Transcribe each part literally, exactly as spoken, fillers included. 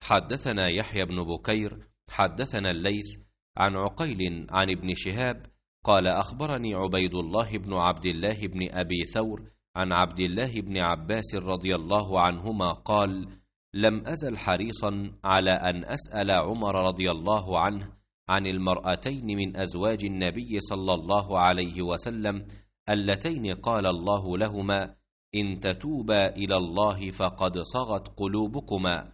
حدثنا يحيى بن بكير حدثنا الليث عن عقيل عن ابن شهاب قال أخبرني عبيد الله بن عبد الله بن أبي ثور عن عبد الله بن عباس رضي الله عنهما قال: لم أزل حريصا على أن أسأل عمر رضي الله عنه عن المرأتين من أزواج النبي صلى الله عليه وسلم اللتين قال الله لهما: إن تتوبا إلى الله فقد صغت قلوبكما.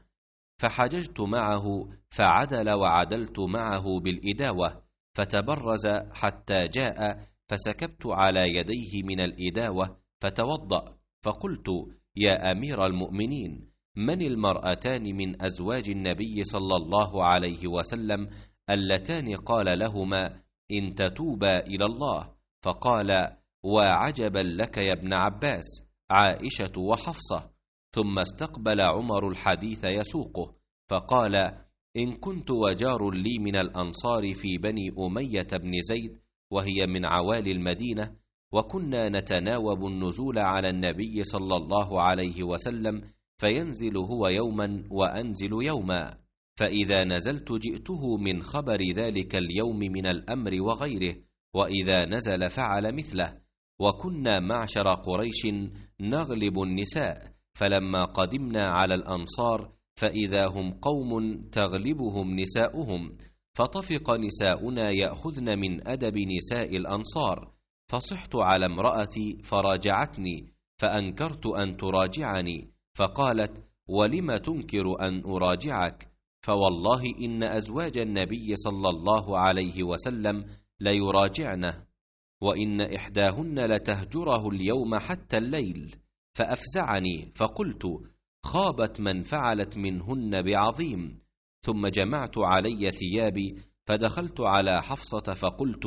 فحججت معه فعدل وعدلت معه بالإداوة، فتبرز حتى جاء فسكبت على يديه من الإداوة فتوضأ، فقلت: يا أمير المؤمنين، من المرأتان من أزواج النبي صلى الله عليه وسلم اللتان قال لهما: إن تتوبا إلى الله؟ فقال: وعجبا لك يا ابن عباس، عائشة وحفصة. ثم استقبل عمر الحديث يسوقه فقال: إن كنت وجار لي من الأنصار في بني أمية بن زيد، وهي من عوالي المدينة، وكنا نتناوب النزول على النبي صلى الله عليه وسلم، فينزل هو يوما وأنزل يوما، فإذا نزلت جئته من خبر ذلك اليوم من الأمر وغيره، وإذا نزل فعل مثله. وكنا معشر قريش نغلب النساء، فلما قدمنا على الأنصار فإذا هم قوم تغلبهم نساؤهم، فطفق نساؤنا يأخذن من أدب نساء الأنصار، فصحت على امرأتي فراجعتني، فأنكرت أن تراجعني، فقالت: ولم تنكر أن أراجعك؟ فوالله إن أزواج النبي صلى الله عليه وسلم ليراجعنه، وإن إحداهن لتهجره اليوم حتى الليل. فأفزعني، فقلت: خابت من فعلت منهن بعظيم. ثم جمعت علي ثيابي فدخلت على حفصة فقلت: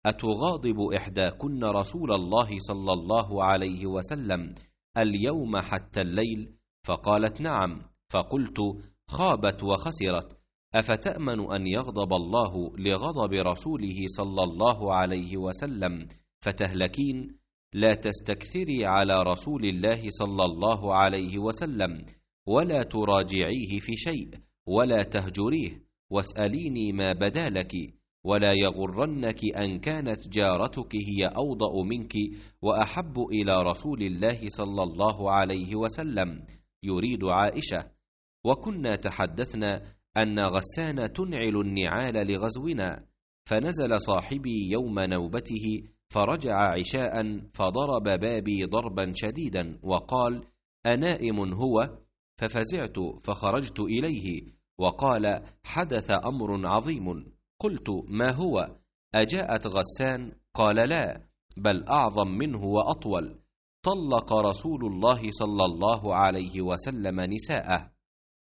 أتغاضب إحداكن رسول الله صلى الله عليه وسلم اليوم حتى الليل؟ فقالت: نعم. فقلت: خابت وخسرت، أفتأمن أن يغضب الله لغضب رسوله صلى الله عليه وسلم فتهلكين؟ لا تستكثري على رسول الله صلى الله عليه وسلم، ولا تراجعيه في شيء، ولا تهجريه، واسأليني ما بدا لك، ولا يغرنك أن كانت جارتك هي أوضأ منك وأحب إلى رسول الله صلى الله عليه وسلم، يريد عائشة. وكنا تحدثنا أن غسان تنعل النعال لغزونا، فنزل صاحبي يوم نوبته فرجع عشاء فضرب بابي ضربا شديدا وقال: أنائم هو؟ ففزعت فخرجت إليه وقال: حدث أمر عظيم. قلت: ما هو؟ أجاءت غسان؟ قال: لا، بل أعظم منه وأطول. طلق رسول الله صلى الله عليه وسلم نساءه.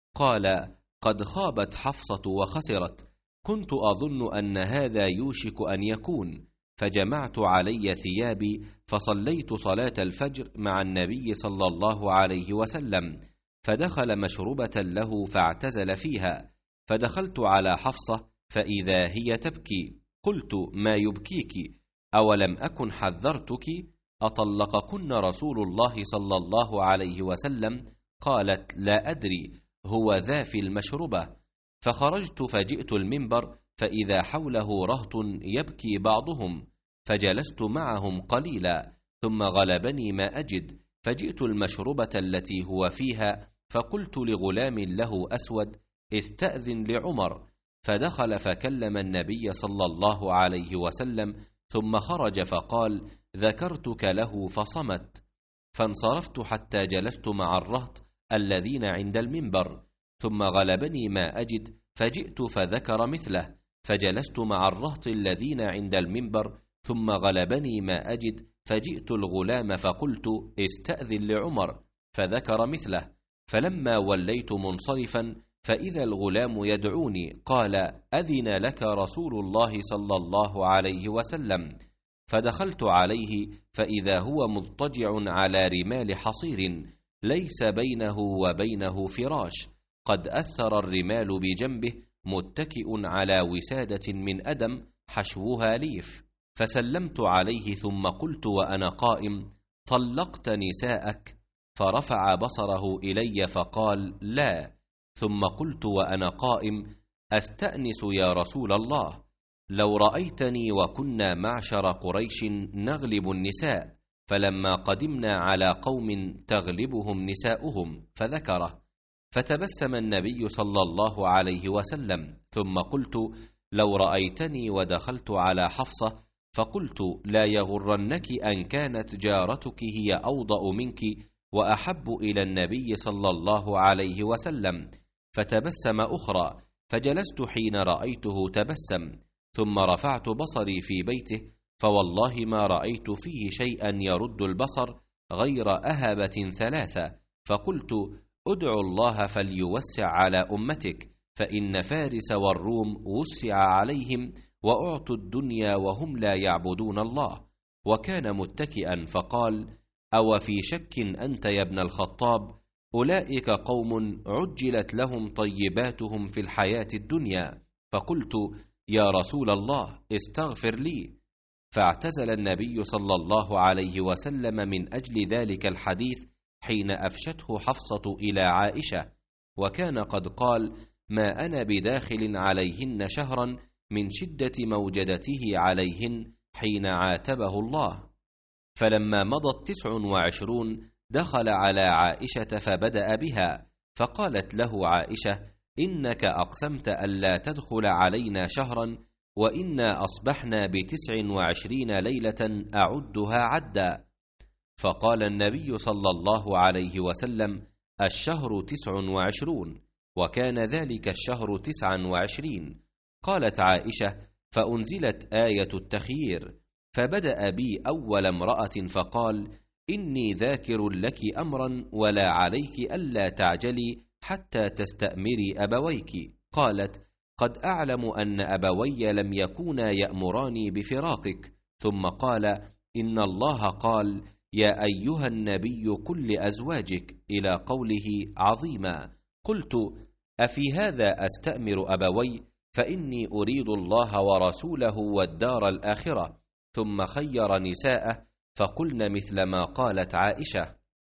قال: قد خابت حفصة وخسرت، كنت أظن أن هذا يوشك أن يكون، فجمعت علي ثيابي فصليت صلاة الفجر مع النبي صلى الله عليه وسلم، فدخل مشربة له فاعتزل فيها، فدخلت على حفصة فإذا هي تبكي. قلت: ما يبكيك؟ أولم أكن حذرتك؟ أطلقكن رسول الله صلى الله عليه وسلم؟ قالت: لا أدري، هو ذا في المشربة. فخرجت فجئت المنبر فإذا حوله رهط يبكي بعضهم، فجلست معهم قليلا، ثم غلبني ما أجد، فجئت المشربة التي هو فيها، فقلت لغلام له أسود: استأذن لعمر. فدخل فكلم النبي صلى الله عليه وسلم، ثم خرج فقال: ذكرتك له فصمت. فانصرفت حتى جلست مع الرهط الذين عند المنبر، ثم غلبني ما أجد، فجئت فذكر مثله، فجلست مع الرهط الذين عند المنبر، ثم غلبني ما أجد، فجئت الغلام فقلت: استأذن لعمر، فذكر مثله. فلما وليت منصرفا فإذا الغلام يدعوني، قال: أذن لك رسول الله صلى الله عليه وسلم. فدخلت عليه فإذا هو مضطجع على رمال حصير ليس بينه وبينه فراش، قد أثر الرمال بجنبه، متكئ على وسادة من أدم حشوها ليف. فسلمت عليه ثم قلت وأنا قائم: طلقت نساءك؟ فرفع بصره إلي فقال: لا. ثم قلت وأنا قائم: أستأنس يا رسول الله، لو رأيتني وكنا معشر قريش نغلب النساء، فلما قدمنا على قوم تغلبهم نساؤهم، فذكره، فتبسم النبي صلى الله عليه وسلم. ثم قلت: لو رأيتني ودخلت على حفصة فقلت: لا يغرنك أن كانت جارتك هي أوضأ منك وأحب إلى النبي صلى الله عليه وسلم، فتبسم أخرى، فجلست حين رأيته تبسم، ثم رفعت بصري في بيته، فوالله ما رأيت فيه شيئا يرد البصر غير أهبة ثلاثة، فقلت: ادعوا الله فليوسع على أمتك، فإن فارس والروم وسع عليهم وأعطوا الدنيا وهم لا يعبدون الله. وكان متكئا فقال: أو في شك أنت يا ابن الخطاب؟ أولئك قوم عجلت لهم طيباتهم في الحياة الدنيا. فقلت: يا رسول الله استغفر لي. فاعتزل النبي صلى الله عليه وسلم من أجل ذلك الحديث حين أفشته حفصة إلى عائشة، وكان قد قال: ما أنا بداخل عليهن شهرا من شدة موجدته عليهن حين عاتبه الله. فلما مضت تسع وعشرون دخل على عائشة فبدأ بها، فقالت له عائشة: إنك أقسمت ألا تدخل علينا شهرا، وإنا أصبحنا بتسع وعشرين ليلة أعدها عدا. فقال النبي صلى الله عليه وسلم: الشهر تسع وعشرون، وكان ذلك الشهر تسعا وعشرين. قالت عائشة: فأنزلت آية التخيير، فبدأ بي أول امرأة فقال: إني ذاكر لك أمرا ولا عليك ألا تعجلي حتى تستأمري أبويك. قالت: قد أعلم أن أبوي لم يكونا يأمراني بفراقك. ثم قال: إن الله قال: يا أيها النبي قل لأزواجك، إلى قوله عظيما. قلت: أفي هذا أستأمر أبوي؟ فإني أريد الله ورسوله والدار الآخرة. ثم خير نساءه فقلن مثل ما قالت عائشة.